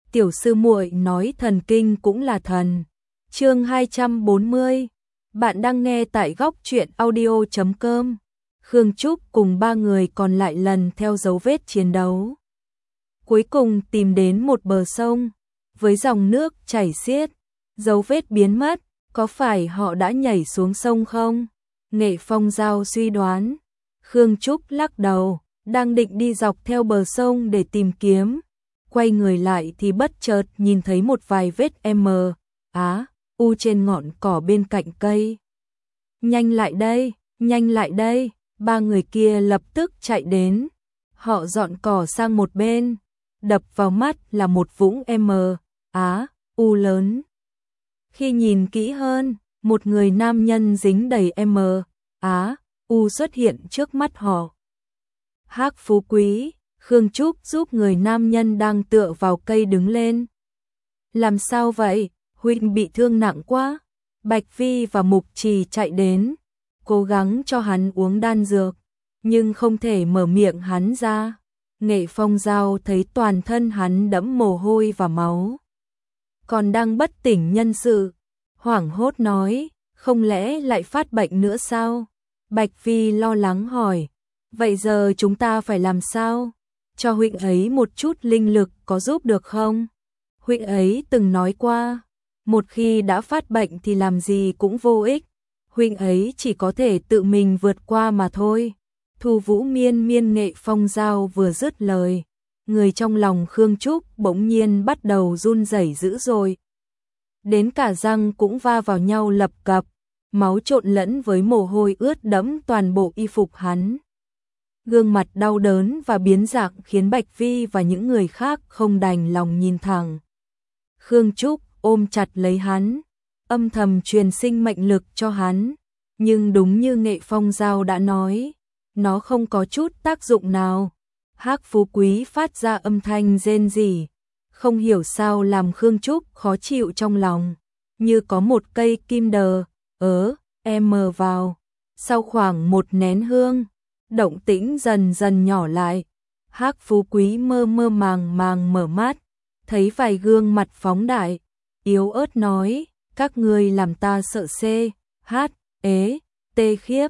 tiểu sư muội nói thần kinh cũng là thần. Chương 240. Bạn đang nghe tại góc truyện audio.com. Khương Trúc cùng 3 người còn lại lần theo dấu vết chiến đấu. Cuối cùng tìm đến một bờ sông, với dòng nước chảy xiết, dấu vết biến mất, có phải họ đã nhảy xuống sông không? Nghệ Phong Giao suy đoán. Khương Trúc lắc đầu, đang định đi dọc theo bờ sông để tìm kiếm. Quay người lại thì bất chợt nhìn thấy một vài vết U trên ngọn cỏ bên cạnh cây. Nhanh lại đây, 3 người kia lập tức chạy đến. Họ dọn cỏ sang một bên, đập vào mắt là một vũng U lớn. Khi nhìn kỹ hơn, một người nam nhân dính đầy U xuất hiện trước mắt họ. Hắc Phú Quý, Khương Trúc giúp người nam nhân đang tựa vào cây đứng lên. Làm sao vậy? Huynh bị thương nặng quá. Bạch Vi và Mục Trì chạy đến, cố gắng cho hắn uống đan dược, nhưng không thể mở miệng hắn ra. Nghệ Phong Giao thấy toàn thân hắn đẫm mồ hôi và máu, còn đang bất tỉnh nhân sự, hoảng hốt nói, không lẽ lại phát bệnh nữa sao? Bạch Vi lo lắng hỏi, vậy giờ chúng ta phải làm sao? Cho huynh ấy một chút linh lực có giúp được không? Huynh ấy từng nói qua, một khi đã phát bệnh thì làm gì cũng vô ích, huynh ấy chỉ có thể tự mình vượt qua mà thôi. Thu Vũ miên miên. Nghệ Phong Giao vừa dứt lời, người trong lòng Khương Trúc bỗng nhiên bắt đầu run rẩy dữ dội. Đến cả răng cũng va vào nhau lập cập, máu trộn lẫn với mồ hôi ướt đẫm toàn bộ y phục hắn. Gương mặt đau đớn và biến dạng khiến Bạch Vi và những người khác không đành lòng nhìn thẳng. Khương Trúc ôm chặt lấy hắn, âm thầm truyền sinh mệnh lực cho hắn, nhưng đúng như Nghệ Phong Giao đã nói, nó không có chút tác dụng nào. Hắc Phú Quý phát ra âm thanh rên rỉ, không hiểu sao làm Khương Trúc khó chịu trong lòng, như có một cây kim đờ vào. Sau khoảng một nén hương, động tĩnh dần dần nhỏ lại. Hắc Phú Quý mơ mơ màng màng mở mắt, thấy vài gương mặt phóng đại, yếu ớt nói, các ngươi làm ta sợ tê khiếp.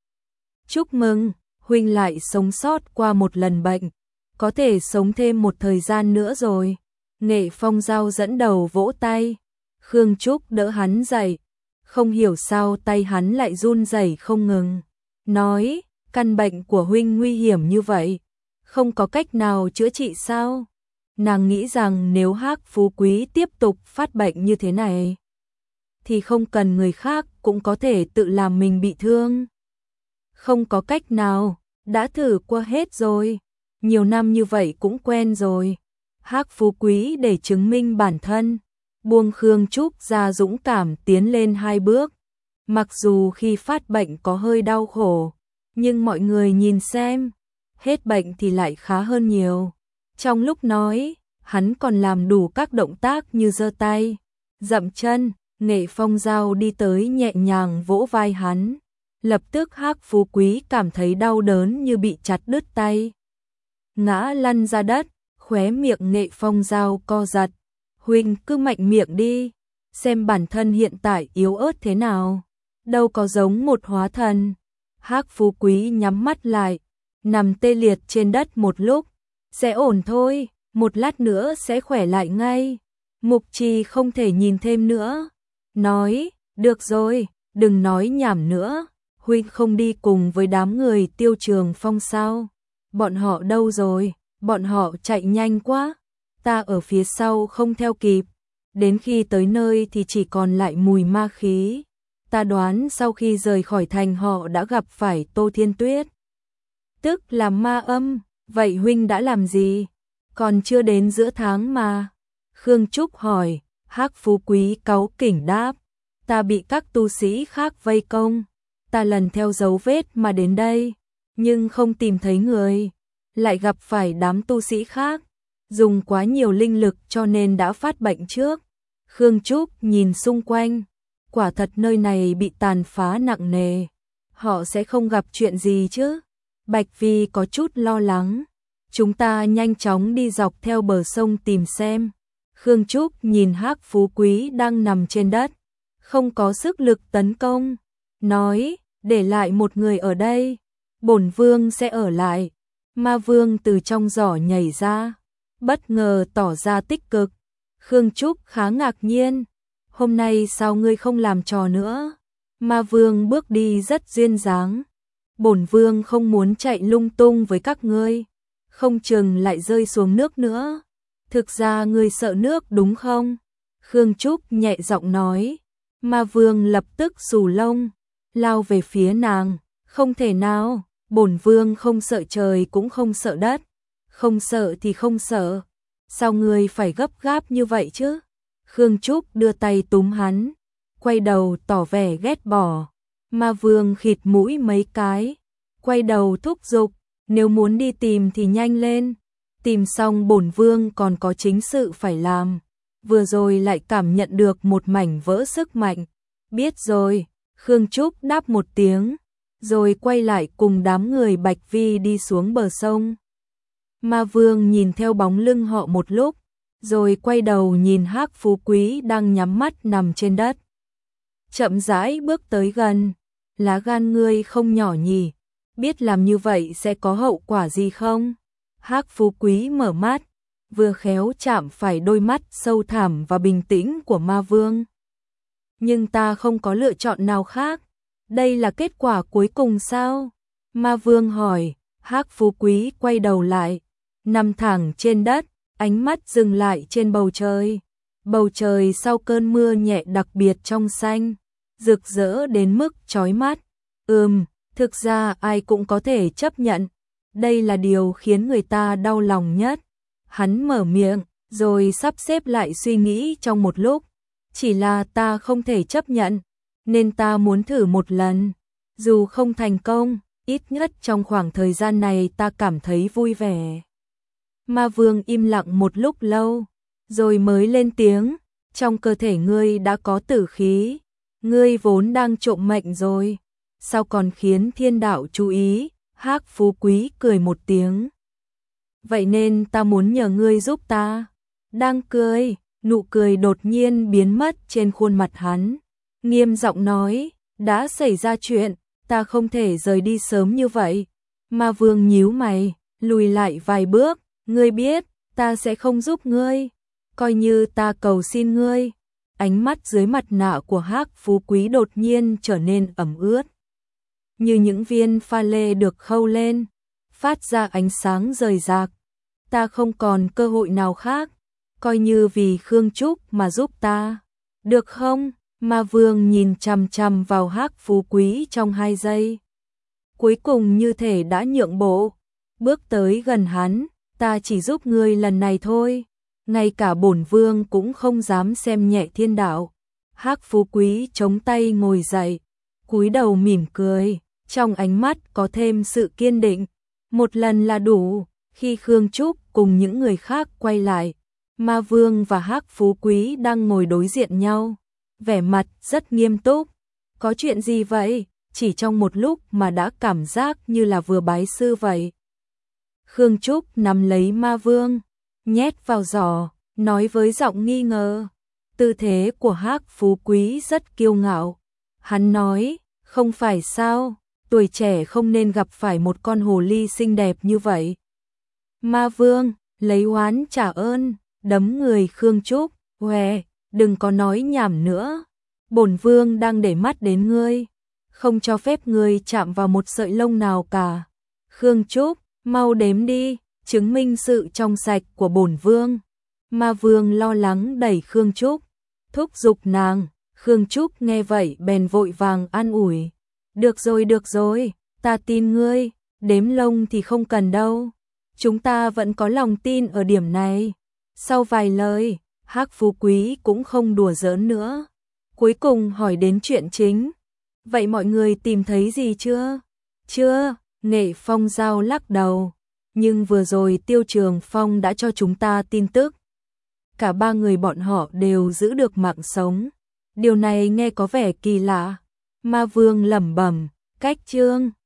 Chúc mừng, huynh lại sống sót qua một lần bệnh, có thể sống thêm một thời gian nữa rồi. Nghệ Phong Giao dẫn đầu vỗ tay, Khương Trúc đỡ hắn dậy, không hiểu sao tay hắn lại run rẩy không ngừng, nói, căn bệnh của huynh nguy hiểm như vậy, không có cách nào chữa trị sao? Nàng nghĩ rằng nếu Hắc Phú Quý tiếp tục phát bệnh như thế này, thì không cần người khác cũng có thể tự làm mình bị thương. Không có cách nào, đã thử qua hết rồi, nhiều năm như vậy cũng quen rồi. Hắc Phú Quý để chứng minh bản thân, buông Khương Trúc ra dũng cảm tiến lên 2 bước. Mặc dù khi phát bệnh có hơi đau khổ, nhưng mọi người nhìn xem, hết bệnh thì lại khá hơn nhiều. Trong lúc nói, hắn còn làm đủ các động tác như giơ tay, dậm chân. Nghệ Phong Giao đi tới nhẹ nhàng vỗ vai hắn. Lập tức Hắc Phú Quý cảm thấy đau đớn như bị chặt đứt tay, ngã lăn ra đất. Khóe miệng Nghệ Phong Giao co giật, huynh cứ mạnh miệng đi, xem bản thân hiện tại yếu ớt thế nào, đâu có giống một hóa thần. Hắc Phú Quý nhắm mắt lại, nằm tê liệt trên đất một lúc, sẽ ổn thôi, một lát nữa sẽ khỏe lại ngay. Mục Trì không thể nhìn thêm nữa, nói, được rồi, đừng nói nhảm nữa, huynh không đi cùng với đám người Tiêu Trường Phong sao? Bọn họ đâu rồi? Bọn họ chạy nhanh quá, ta ở phía sau không theo kịp, đến khi tới nơi thì chỉ còn lại mùi ma khí. Ta đoán sau khi rời khỏi thành họ đã gặp phải Tô Thiên Tuyết, tức là ma âm. Vậy huynh đã làm gì? Còn chưa đến giữa tháng mà. Khương Trúc hỏi. Hắc Phú Quý cáu kỉnh đáp, ta bị các tu sĩ khác vây công, ta lần theo dấu vết mà đến đây, nhưng không tìm thấy người, lại gặp phải đám tu sĩ khác, dùng quá nhiều linh lực cho nên đã phát bệnh trước. Khương Trúc nhìn xung quanh, quả thật nơi này bị tàn phá nặng nề, họ sẽ không gặp chuyện gì chứ? Bạch Vi có chút lo lắng, chúng ta nhanh chóng đi dọc theo bờ sông tìm xem. Khương Trúc nhìn Hắc Phú Quý đang nằm trên đất, không có sức lực tấn công, nói, để lại một người ở đây, bổn vương sẽ ở lại. Ma Vương từ trong giỏ nhảy ra, bất ngờ tỏ ra tích cực. Khương Trúc khá ngạc nhiên, hôm nay sao ngươi không làm trò nữa? Ma Vương bước đi rất duyên dáng. Bổn vương không muốn chạy lung tung với các ngươi, không chừng lại rơi xuống nước nữa. Thực ra ngươi sợ nước đúng không? Khương Trúc nhẹ giọng nói. Ma Vương lập tức xù lông, lao về phía nàng. Không thể nào, bổn vương không sợ trời cũng không sợ đất. Không sợ thì không sợ. Sao ngươi phải gấp gáp như vậy chứ? Khương Trúc đưa tay túm hắn, quay đầu tỏ vẻ ghét bỏ. Ma Vương khịt mũi mấy cái, quay đầu thúc giục, nếu muốn đi tìm thì nhanh lên. Tìm xong bổn vương còn có chính sự phải làm. Vừa rồi lại cảm nhận được một mảnh vỡ sức mạnh. Biết rồi, Khương Trúc đáp một tiếng, rồi quay lại cùng đám người Bạch Vi đi xuống bờ sông. Ma Vương nhìn theo bóng lưng họ một lúc, rồi quay đầu nhìn Hắc Phú Quý đang nhắm mắt nằm trên đất. Chậm rãi bước tới gần, lá gan ngươi không nhỏ nhỉ, biết làm như vậy sẽ có hậu quả gì không? Hắc Phú Quý mở mắt, vừa khéo chạm phải đôi mắt sâu thẳm và bình tĩnh của Ma Vương. Nhưng ta không có lựa chọn nào khác, đây là kết quả cuối cùng sao? Ma Vương hỏi. Hắc Phú Quý quay đầu lại, nằm thẳng trên đất, ánh mắt dừng lại trên bầu trời. Bầu trời sau cơn mưa nhẹ đặc biệt trong xanh, rực rỡ đến mức chói mắt. Thực ra ai cũng có thể chấp nhận, đây là điều khiến người ta đau lòng nhất. Hắn mở miệng, rồi sắp xếp lại suy nghĩ trong một lúc. Chỉ là ta không thể chấp nhận, nên ta muốn thử một lần. Dù không thành công, ít nhất trong khoảng thời gian này ta cảm thấy vui vẻ. Ma Vương im lặng một lúc lâu, rồi mới lên tiếng. Trong cơ thể ngươi đã có tử khí, ngươi vốn đang trộm mệnh rồi, sao còn khiến thiên đạo chú ý? Hắc Phú Quý cười một tiếng. Vậy nên ta muốn nhờ ngươi giúp ta. Đang cười, nụ cười đột nhiên biến mất trên khuôn mặt hắn. Nghiêm giọng nói, đã xảy ra chuyện, ta không thể rời đi sớm như vậy. Ma Vương nhíu mày, lùi lại vài bước, ngươi biết, ta sẽ không giúp ngươi. Coi như ta cầu xin ngươi. Ánh mắt dưới mặt nạ của Hắc Phú Quý đột nhiên trở nên ẩm ướt, như những viên pha lê được khâu lên, phát ra ánh sáng rời rạc. Ta không còn cơ hội nào khác, coi như vì Khương Trúc mà giúp ta, được không? Ma Vương nhìn chằm chằm vào Hắc Phú Quý trong 2 giây. Cuối cùng như thể đã nhượng bộ, bước tới gần hắn. Ta chỉ giúp ngươi lần này thôi, ngay cả bổn vương cũng không dám xem nhẹ thiên đạo. Hắc Phú Quý chống tay ngồi dậy, cúi đầu mỉm cười, trong ánh mắt có thêm sự kiên định. Một lần là đủ. Khi Khương Trúc cùng những người khác quay lại, Ma Vương và Hắc Phú Quý đang ngồi đối diện nhau, vẻ mặt rất nghiêm túc. Có chuyện gì vậy? Chỉ trong một lúc mà đã cảm giác như là vừa bái sư vậy. Khương Trúc nắm lấy Ma Vương, nhét vào giỏ, nói với giọng nghi ngờ. Tư thế của Hắc Phú Quý rất kiêu ngạo. Hắn nói, không phải sao, tuổi trẻ không nên gặp phải một con hồ ly xinh đẹp như vậy. Ma Vương lấy oán trả ơn, đấm người Khương Trúc. Huề, đừng có nói nhảm nữa. Bổn vương đang để mắt đến ngươi, không cho phép ngươi chạm vào một sợi lông nào cả. Khương Trúc, mau đếm đi, chứng minh sự trong sạch của bổn vương. Ma Vương lo lắng đẩy Khương Trúc, thúc giục nàng. Khương Trúc nghe vậy bèn vội vàng an ủi. Được rồi, ta tin ngươi, đếm lông thì không cần đâu. Chúng ta vẫn có lòng tin ở điểm này. Sau vài lời, Hắc Phú Quý cũng không đùa giỡn nữa. Cuối cùng hỏi đến chuyện chính. Vậy mọi người tìm thấy gì chưa? Chưa, Nghệ Phong Giao lắc đầu. Nhưng vừa rồi Tiêu Trường Phong đã cho chúng ta tin tức. Cả 3 người bọn họ đều giữ được mạng sống. Điều này nghe có vẻ kỳ lạ. Ma Vương lẩm bẩm, cách chương